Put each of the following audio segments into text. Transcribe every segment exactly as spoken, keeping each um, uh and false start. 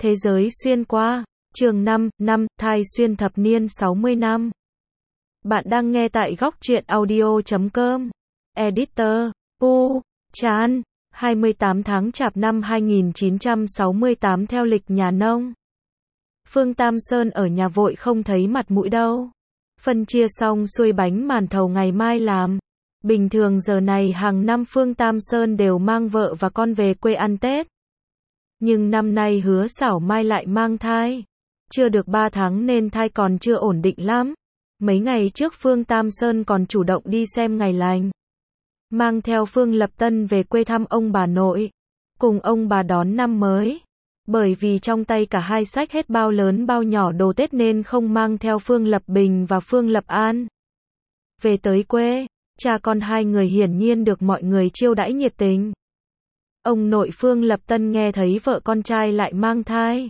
Thế giới xuyên qua, chương năm, năm, thai xuyên thập niên sáu mươi năm. Bạn đang nghe tại góc truyện audio chấm com. Editor, U, Chan, hai mươi tám tháng Chạp năm hai nghìn chín trăm sáu mươi tám theo lịch nhà nông. Phương Tam Sơn ở nhà vội không thấy mặt mũi đâu. Phân chia xong xuôi bánh màn thầu ngày mai làm. Bình thường giờ này hàng năm Phương Tam Sơn đều mang vợ và con về quê ăn Tết. Nhưng năm nay Hứa Xảo Mai lại mang thai. Chưa được ba tháng nên thai còn chưa ổn định lắm. Mấy ngày trước Phương Tam Sơn còn chủ động đi xem ngày lành. Mang theo Phương Lập Tân về quê thăm ông bà nội. Cùng ông bà đón năm mới. Bởi vì trong tay cả hai xách hết bao lớn bao nhỏ đồ Tết nên không mang theo Phương Lập Bình và Phương Lập An. Về tới quê, cha con hai người hiển nhiên được mọi người chiêu đãi nhiệt tình. Ông nội Phương Lập Tân nghe thấy vợ con trai lại mang thai.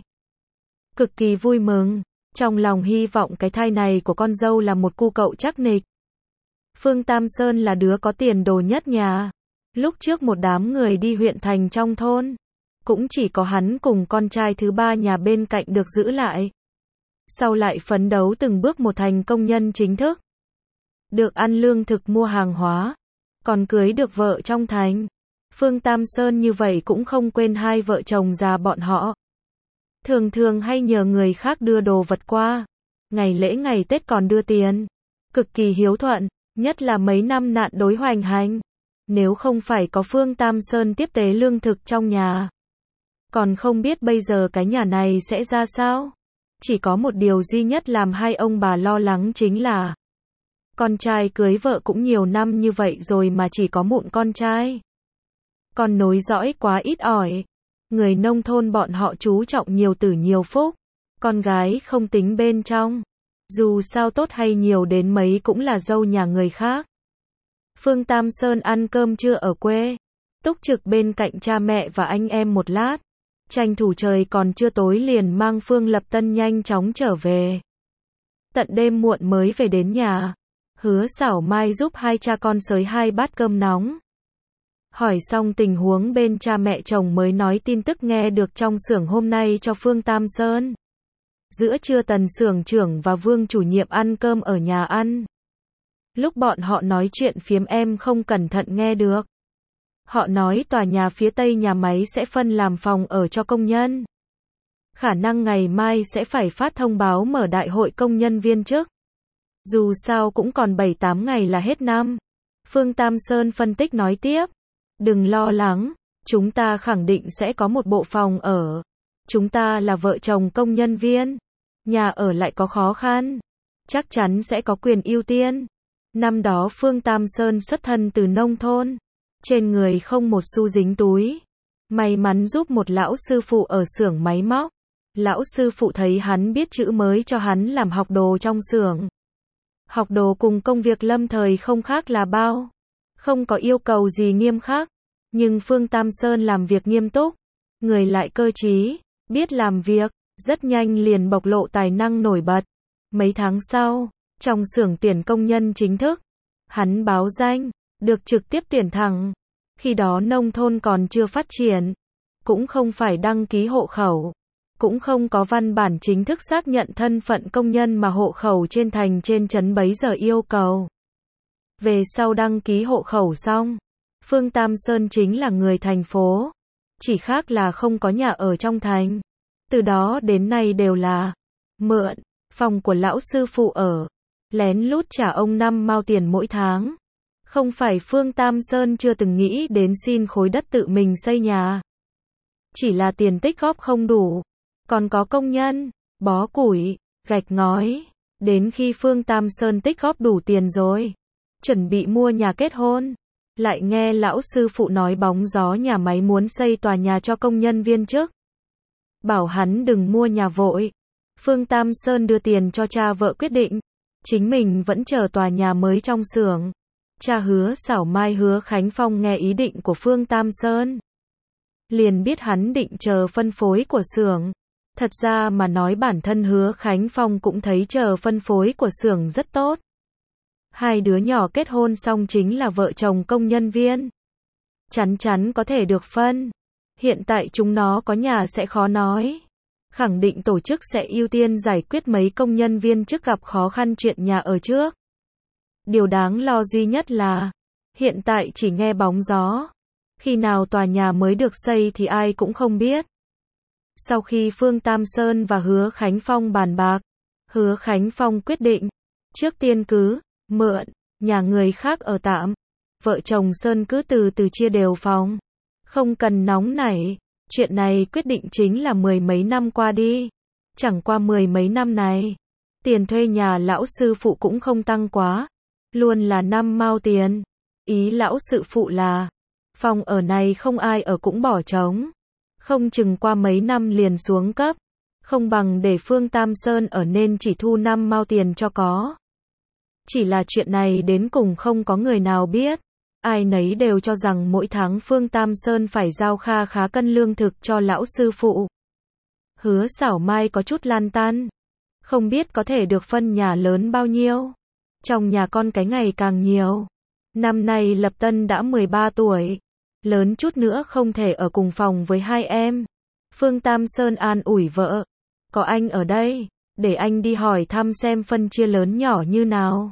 Cực kỳ vui mừng, trong lòng hy vọng cái thai này của con dâu là một cu cậu chắc nịch. Phương Tam Sơn là đứa có tiền đồ nhất nhà. Lúc trước một đám người đi huyện thành trong thôn, cũng chỉ có hắn cùng con trai thứ ba nhà bên cạnh được giữ lại. Sau lại phấn đấu từng bước một thành công nhân chính thức. Được ăn lương thực mua hàng hóa, còn cưới được vợ trong thành. Phương Tam Sơn như vậy cũng không quên hai vợ chồng già bọn họ. Thường thường hay nhờ người khác đưa đồ vật qua. Ngày lễ ngày Tết còn đưa tiền. Cực kỳ hiếu thuận, nhất là mấy năm nạn đối hoành hành. Nếu không phải có Phương Tam Sơn tiếp tế lương thực trong nhà, còn không biết bây giờ cái nhà này sẽ ra sao. Chỉ có một điều duy nhất làm hai ông bà lo lắng chính là con trai cưới vợ cũng nhiều năm như vậy rồi mà chỉ có mụn con trai. Con nối dõi quá ít ỏi. Người nông thôn bọn họ chú trọng nhiều tử nhiều phúc. Con gái không tính bên trong. Dù sao tốt hay nhiều đến mấy cũng là dâu nhà người khác. Phương Tam Sơn ăn cơm trưa ở quê. Túc trực bên cạnh cha mẹ và anh em một lát. Tranh thủ trời còn chưa tối liền mang Phương Lập Tân nhanh chóng trở về. Tận đêm muộn mới về đến nhà. Hứa Xảo Mai giúp hai cha con xới hai bát cơm nóng. Hỏi xong tình huống bên cha mẹ chồng mới nói tin tức nghe được trong xưởng hôm nay cho Phương Tam Sơn. Giữa trưa Tần xưởng trưởng và Vương chủ nhiệm ăn cơm ở nhà ăn. Lúc bọn họ nói chuyện phiếm em không cẩn thận nghe được. Họ nói tòa nhà phía tây nhà máy sẽ phân làm phòng ở cho công nhân. Khả năng ngày mai sẽ phải phát thông báo mở đại hội công nhân viên chức. Dù sao cũng còn bảy tám ngày là hết năm. Phương Tam Sơn phân tích nói tiếp. Đừng lo lắng, chúng ta khẳng định sẽ có một bộ phòng ở. Chúng ta là vợ chồng công nhân viên. Nhà ở lại có khó khăn. Chắc chắn sẽ có quyền ưu tiên. Năm đó Phương Tam Sơn xuất thân từ nông thôn. Trên người không một xu dính túi. May mắn giúp một lão sư phụ ở xưởng máy móc. Lão sư phụ thấy hắn biết chữ mới cho hắn làm học đồ trong xưởng. Học đồ cùng công việc lâm thời không khác là bao. Không có yêu cầu gì nghiêm khắc. Nhưng Phương Tam Sơn làm việc nghiêm túc. Người lại cơ trí, biết làm việc, rất nhanh liền bộc lộ tài năng nổi bật. Mấy tháng sau, trong xưởng tuyển công nhân chính thức, hắn báo danh, được trực tiếp tuyển thẳng. Khi đó nông thôn còn chưa phát triển, cũng không phải đăng ký hộ khẩu, cũng không có văn bản chính thức xác nhận thân phận công nhân mà hộ khẩu trên thành trên trấn bấy giờ yêu cầu. Về sau đăng ký hộ khẩu xong, Phương Tam Sơn chính là người thành phố, chỉ khác là không có nhà ở trong thành. Từ đó đến nay đều là mượn phòng của lão sư phụ ở, lén lút trả ông năm mao tiền mỗi tháng. Không phải Phương Tam Sơn chưa từng nghĩ đến xin khối đất tự mình xây nhà. Chỉ là tiền tích góp không đủ, còn có công nhân, bó củi, gạch ngói. Đến khi Phương Tam Sơn tích góp đủ tiền rồi, chuẩn bị mua nhà kết hôn, lại nghe lão sư phụ nói bóng gió nhà máy muốn xây tòa nhà cho công nhân viên chức. Bảo hắn đừng mua nhà vội. Phương Tam Sơn đưa tiền cho cha vợ quyết định. Chính mình vẫn chờ tòa nhà mới trong xưởng. Cha Hứa Xảo Mai Hứa Khánh Phong nghe ý định của Phương Tam Sơn. Liền biết hắn định chờ phân phối của xưởng. Thật ra mà nói bản thân Hứa Khánh Phong cũng thấy chờ phân phối của xưởng rất tốt. Hai đứa nhỏ kết hôn xong chính là vợ chồng công nhân viên. Chắn chắn có thể được phân. Hiện tại chúng nó có nhà sẽ khó nói. khẳng định tổ chức sẽ ưu tiên giải quyết mấy công nhân viên chức gặp khó khăn chuyện nhà ở trước. Điều đáng lo duy nhất là, hiện tại chỉ nghe bóng gió. Khi nào tòa nhà mới được xây thì ai cũng không biết. Sau khi Phương Tam Sơn và Hứa Khánh Phong bàn bạc, Hứa Khánh Phong quyết định, trước tiên cứ mượn nhà người khác ở tạm. Vợ chồng Sơn cứ từ từ chia đều phòng. Không cần nóng nảy, chuyện này quyết định chính là mười mấy năm qua đi. Chẳng qua mười mấy năm này, tiền thuê nhà lão sư phụ cũng không tăng quá, luôn là năm mao tiền. Ý lão sư phụ là, phòng ở này không ai ở cũng bỏ trống. Không chừng qua mấy năm liền xuống cấp, không bằng để Phương Tam Sơn ở nên chỉ thu năm mao tiền cho có. Chỉ là chuyện này đến cùng không có người nào biết. Ai nấy đều cho rằng mỗi tháng Phương Tam Sơn phải giao kha khá cân lương thực cho lão sư phụ. Hứa Xảo Mai có chút lan tan. Không biết có thể được phân nhà lớn bao nhiêu. Trong nhà con cái ngày càng nhiều. Năm nay Lập Tân đã mười ba tuổi. Lớn chút nữa không thể ở cùng phòng với hai em. Phương Tam Sơn an ủi vợ. Có anh ở đây, để anh đi hỏi thăm xem phân chia lớn nhỏ như nào.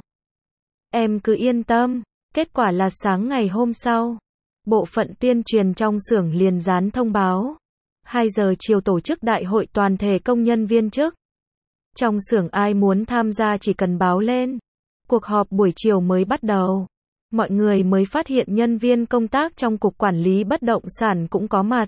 Em cứ yên tâm. Kết quả là sáng ngày hôm sau, bộ phận tuyên truyền trong xưởng liền dán thông báo. hai giờ chiều tổ chức đại hội toàn thể công nhân viên chức. Trong xưởng ai muốn tham gia chỉ cần báo lên. Cuộc họp buổi chiều mới bắt đầu. Mọi người mới phát hiện nhân viên công tác trong cục quản lý bất động sản cũng có mặt.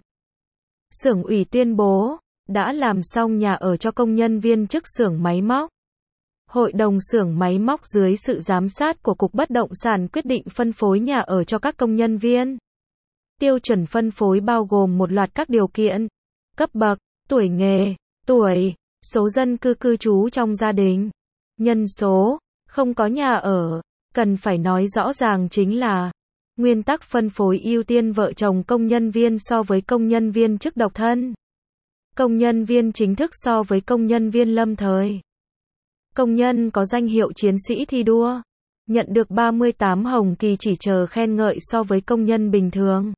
Xưởng ủy tuyên bố, đã làm xong nhà ở cho công nhân viên chức xưởng máy móc. Hội đồng xưởng máy móc dưới sự giám sát của Cục Bất động sản quyết định phân phối nhà ở cho các công nhân viên. Tiêu chuẩn phân phối bao gồm một loạt các điều kiện, cấp bậc, tuổi nghề, tuổi, số dân cư cư trú trong gia đình, nhân số, không có nhà ở. Cần phải nói rõ ràng chính là, nguyên tắc phân phối ưu tiên vợ chồng công nhân viên so với công nhân viên chức độc thân. Công nhân viên chính thức so với công nhân viên lâm thời. Công nhân có danh hiệu chiến sĩ thi đua, nhận được ba mươi tám hồng kỳ chỉ chờ khen ngợi so với công nhân bình thường.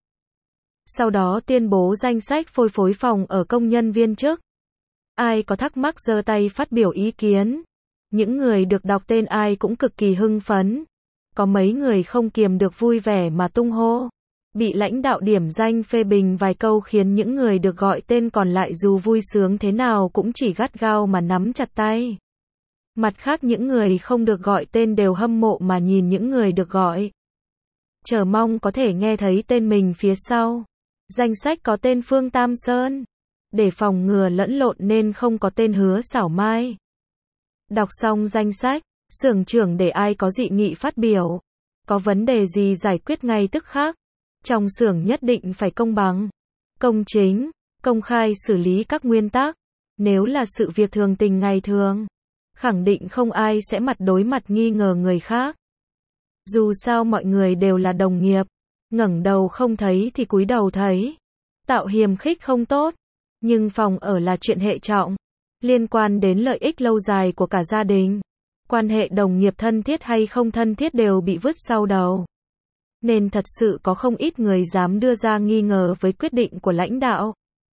Sau đó tuyên bố danh sách phôi phối phòng ở công nhân viên chức. Ai có thắc mắc giơ tay phát biểu ý kiến. Những người được đọc tên ai cũng cực kỳ hưng phấn. Có mấy người không kiềm được vui vẻ mà tung hô. Bị lãnh đạo điểm danh phê bình vài câu khiến những người được gọi tên còn lại dù vui sướng thế nào cũng chỉ gắt gao mà nắm chặt tay. Mặt khác những người không được gọi tên đều hâm mộ mà nhìn những người được gọi. Chờ mong có thể nghe thấy tên mình phía sau. Danh sách có tên Phương Tam Sơn. Để phòng ngừa lẫn lộn nên không có tên Hứa Xảo Mai. Đọc xong danh sách, xưởng trưởng để ai có dị nghị phát biểu. Có vấn đề gì giải quyết ngay tức khắc. Trong xưởng nhất định phải công bằng, công chính, công khai xử lý các nguyên tắc. Nếu là sự việc thường tình ngày thường, khẳng định không ai sẽ mặt đối mặt nghi ngờ người khác. Dù sao mọi người đều là đồng nghiệp, ngẩng đầu không thấy thì cúi đầu thấy. Tạo hiềm khích không tốt, nhưng phòng ở là chuyện hệ trọng, liên quan đến lợi ích lâu dài của cả gia đình. Quan hệ đồng nghiệp thân thiết hay không thân thiết đều bị vứt sau đầu. Nên thật sự có không ít người dám đưa ra nghi ngờ với quyết định của lãnh đạo.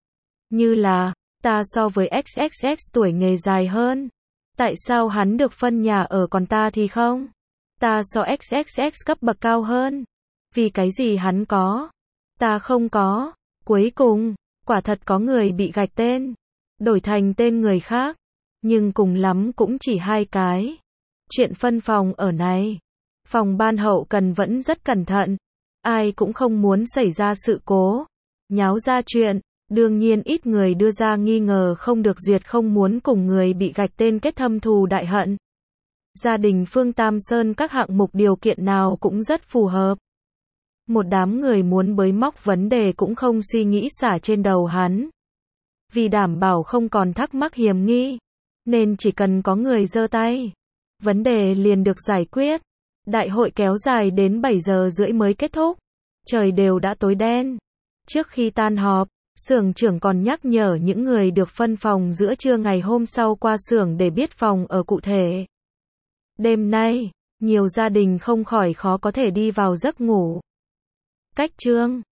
Như là, ta so với ích ích ích tuổi nghề dài hơn. Tại sao hắn được phân nhà ở còn ta thì không? Ta so ích ích ích cấp bậc cao hơn. Vì cái gì hắn có? Ta không có. Cuối cùng, quả thật có người bị gạch tên. Đổi thành tên người khác. Nhưng cùng lắm cũng chỉ hai cái. Chuyện phân phòng ở này. Phòng ban hậu cần vẫn rất cẩn thận. Ai cũng không muốn xảy ra sự cố. Nháo ra chuyện. Đương nhiên ít người đưa ra nghi ngờ không được duyệt không muốn cùng người bị gạch tên kết thâm thù đại hận. Gia đình Phương Tam Sơn các hạng mục điều kiện nào cũng rất phù hợp. Một đám người muốn bới móc vấn đề cũng không suy nghĩ xả trên đầu hắn. Vì đảm bảo không còn thắc mắc hiềm nghi, nên chỉ cần có người giơ tay, vấn đề liền được giải quyết. Đại hội kéo dài đến bảy giờ rưỡi mới kết thúc. Trời đều đã tối đen. Trước khi tan họp, xưởng trưởng còn nhắc nhở những người được phân phòng giữa trưa ngày hôm sau qua xưởng để biết phòng ở cụ thể. Đêm nay, nhiều gia đình không khỏi khó có thể đi vào giấc ngủ. Cách chương